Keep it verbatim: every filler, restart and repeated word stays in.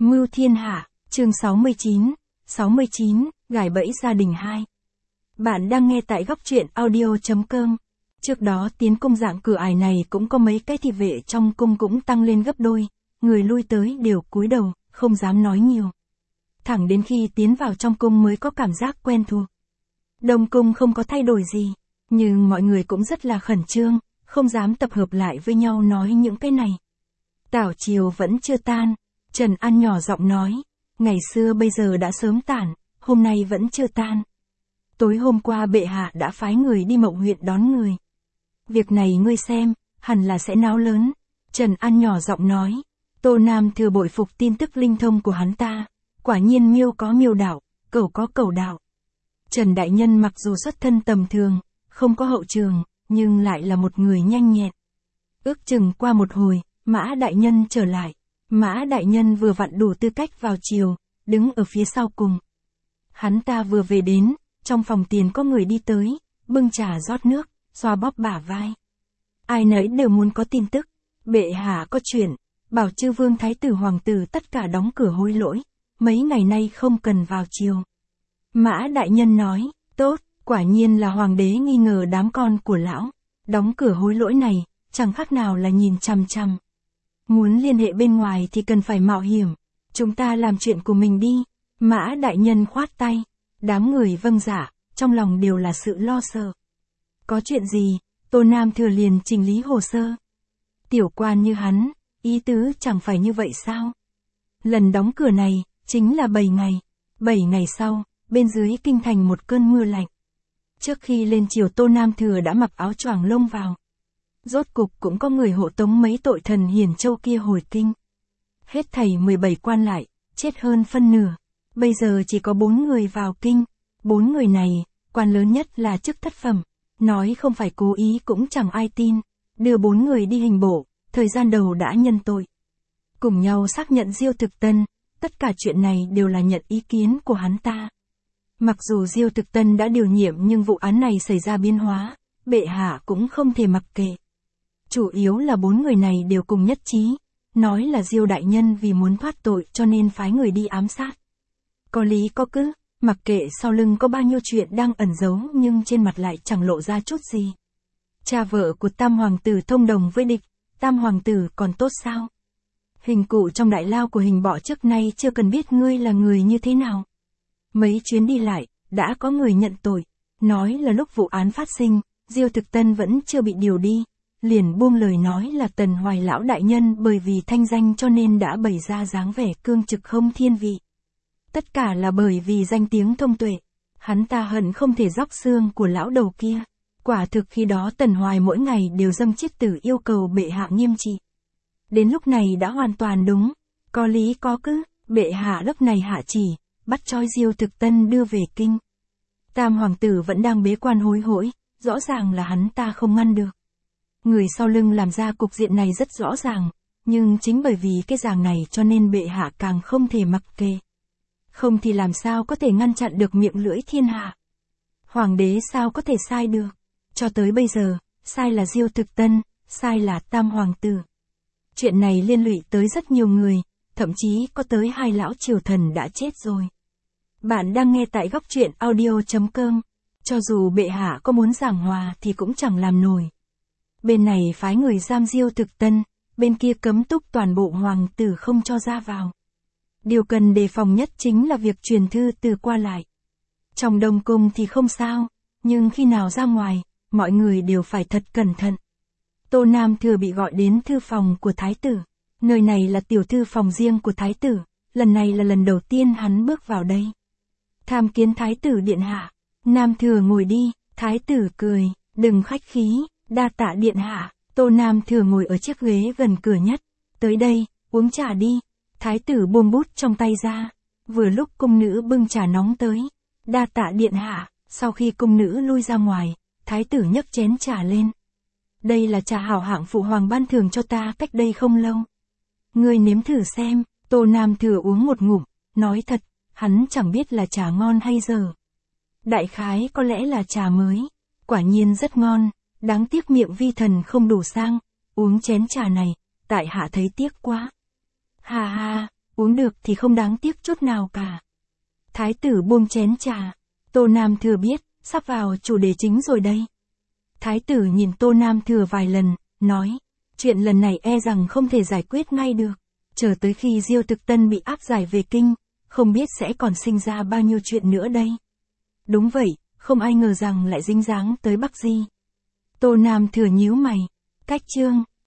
Mưu thiên hạ, chương sáu mươi chín, sáu mươi chín, gài bẫy gia đình hai. Bạn đang nghe tại góc truyện audio.com. Trước đó tiến cung dạng cửa ải này cũng có mấy cái thị vệ trong cung cũng tăng lên gấp đôi, người lui tới đều cúi đầu, không dám nói nhiều. Thẳng đến khi tiến vào trong cung mới có cảm giác quen thuộc. Đông cung không có thay đổi gì, nhưng mọi người cũng rất là khẩn trương, không dám tập hợp lại với nhau nói những cái này. Tảo triều vẫn chưa tan, Trần An nhỏ giọng nói, ngày xưa bây giờ đã sớm tản, hôm nay vẫn chưa tan. Tối hôm qua bệ hạ đã phái người đi Mộng huyện đón người. Việc này ngươi xem, hẳn là sẽ náo lớn. Trần An nhỏ giọng nói, Tô Nam Thừa bội phục tin tức linh thông của hắn ta, quả nhiên miêu có miêu đạo, cẩu có cẩu đạo. Trần Đại Nhân mặc dù xuất thân tầm thường, không có hậu trường, nhưng lại là một người nhanh nhẹn. Ước chừng qua một hồi, Mã Đại Nhân trở lại. Mã Đại Nhân vừa vặn đủ tư cách vào triều, đứng ở phía sau cùng. Hắn ta vừa về đến, trong phòng tiền có người đi tới, bưng trà rót nước, xoa bóp bả vai. Ai nấy đều muốn có tin tức, bệ hạ có chuyện, bảo chư vương thái tử hoàng tử tất cả đóng cửa hối lỗi, mấy ngày nay không cần vào triều. Mã Đại Nhân nói, tốt, quả nhiên là hoàng đế nghi ngờ đám con của lão, đóng cửa hối lỗi này, chẳng khác nào là nhìn chằm chằm. Muốn liên hệ bên ngoài thì cần phải mạo hiểm, chúng ta làm chuyện của mình đi. Mã Đại Nhân khoát tay, đám người vâng dạ, trong lòng đều là sự lo sợ. Có chuyện gì, Tô Nam Thừa liền trình lý hồ sơ. Tiểu quan như hắn, ý tứ chẳng phải như vậy sao? Lần đóng cửa này, chính là bảy ngày. bảy ngày sau, bên dưới kinh thành một cơn mưa lạnh. Trước khi lên triều Tô Nam Thừa đã mặc áo choàng lông vào. Rốt cục cũng có người hộ tống mấy tội thần hiển châu kia hồi kinh. Hết thảy mười bảy quan lại, chết hơn phân nửa. Bây giờ chỉ có bốn người vào kinh. Bốn người này, quan lớn nhất là chức thất phẩm. Nói không phải cố ý cũng chẳng ai tin. Đưa bốn người đi hình bộ, thời gian đầu đã nhân tội. Cùng nhau xác nhận Diêu Thực Tân, tất cả chuyện này đều là nhận ý kiến của hắn ta. Mặc dù Diêu Thực Tân đã điều nhiệm nhưng vụ án này xảy ra biến hóa, bệ hạ cũng không thể mặc kệ. Chủ yếu là bốn người này đều cùng nhất trí, nói là Diêu Đại Nhân vì muốn thoát tội cho nên phái người đi ám sát. Có lý có cứ, mặc kệ sau lưng có bao nhiêu chuyện đang ẩn giấu nhưng trên mặt lại chẳng lộ ra chút gì. Cha vợ của Tam Hoàng tử thông đồng với địch, Tam Hoàng tử còn tốt sao? Hình cụ trong đại lao của hình bọ trước nay chưa cần biết ngươi là người như thế nào. Mấy chuyến đi lại, đã có người nhận tội, nói là lúc vụ án phát sinh, Diêu Thực Tân vẫn chưa bị điều đi. Liền buông lời nói là Tần Hoài lão đại nhân bởi vì thanh danh cho nên đã bày ra dáng vẻ cương trực không thiên vị. Tất cả là bởi vì danh tiếng thông tuệ. Hắn ta hận không thể róc xương của lão đầu kia. Quả thực khi đó Tần Hoài mỗi ngày đều dâng chiết tử yêu cầu bệ hạ nghiêm trị. Đến lúc này đã hoàn toàn đúng. Có lý có cứ, bệ hạ lúc này hạ chỉ, bắt trói Diêu Thực Tân đưa về kinh. Tam Hoàng tử vẫn đang bế quan hối hỗi, rõ ràng là hắn ta không ngăn được. Người sau lưng làm ra cục diện này rất rõ ràng, nhưng chính bởi vì cái ràng này cho nên bệ hạ càng không thể mặc kệ. Không thì làm sao có thể ngăn chặn được miệng lưỡi thiên hạ. Hoàng đế sao có thể sai được. Cho tới bây giờ, sai là Diêu Thực Tân, sai là Tam Hoàng tử. Chuyện này liên lụy tới rất nhiều người, thậm chí có tới hai lão triều thần đã chết rồi. Bạn đang nghe tại góc truyện audio.com. Cho dù bệ hạ có muốn giảng hòa thì cũng chẳng làm nổi. Bên này phái người giam Diêu Thực Tân, bên kia cấm túc toàn bộ hoàng tử không cho ra vào. Điều cần đề phòng nhất chính là việc truyền thư từ qua lại. Trong đông cung thì không sao, nhưng khi nào ra ngoài, mọi người đều phải thật cẩn thận. Tô Nam Thừa bị gọi đến thư phòng của thái tử. Nơi này là tiểu thư phòng riêng của thái tử, lần này là lần đầu tiên hắn bước vào đây. Tham kiến thái tử điện hạ. Nam Thừa ngồi đi, thái tử cười, đừng khách khí. Đa tạ điện hạ. Tô Nam Thừa ngồi ở chiếc ghế gần cửa nhất. Tới đây, uống trà đi. Thái tử buông bút trong tay ra. Vừa lúc cung nữ bưng trà nóng tới. Đa tạ điện hạ. Sau khi cung nữ lui ra ngoài, thái tử nhấc chén trà lên. Đây là trà hảo hạng phụ hoàng ban thưởng cho ta cách đây không lâu. Ngươi nếm thử xem. Tô Nam Thừa uống một ngụm, nói thật, hắn chẳng biết là trà ngon hay dở. Đại khái có lẽ là trà mới. Quả nhiên rất ngon. Đáng tiếc miệng vi thần không đủ sang, uống chén trà này, tại hạ thấy tiếc quá. Hà hà, uống được thì không đáng tiếc chút nào cả. Thái tử buông chén trà. Tô Nam Thừa biết, sắp vào chủ đề chính rồi đây. Thái tử nhìn Tô Nam Thừa vài lần, nói, chuyện lần này e rằng không thể giải quyết ngay được. Chờ tới khi Diêu Thực Tân bị áp giải về kinh, không biết sẽ còn sinh ra bao nhiêu chuyện nữa đây. Đúng vậy, không ai ngờ rằng lại dính dáng tới Bắc Di. Tô Nam Thừa nhíu mày. Cách chương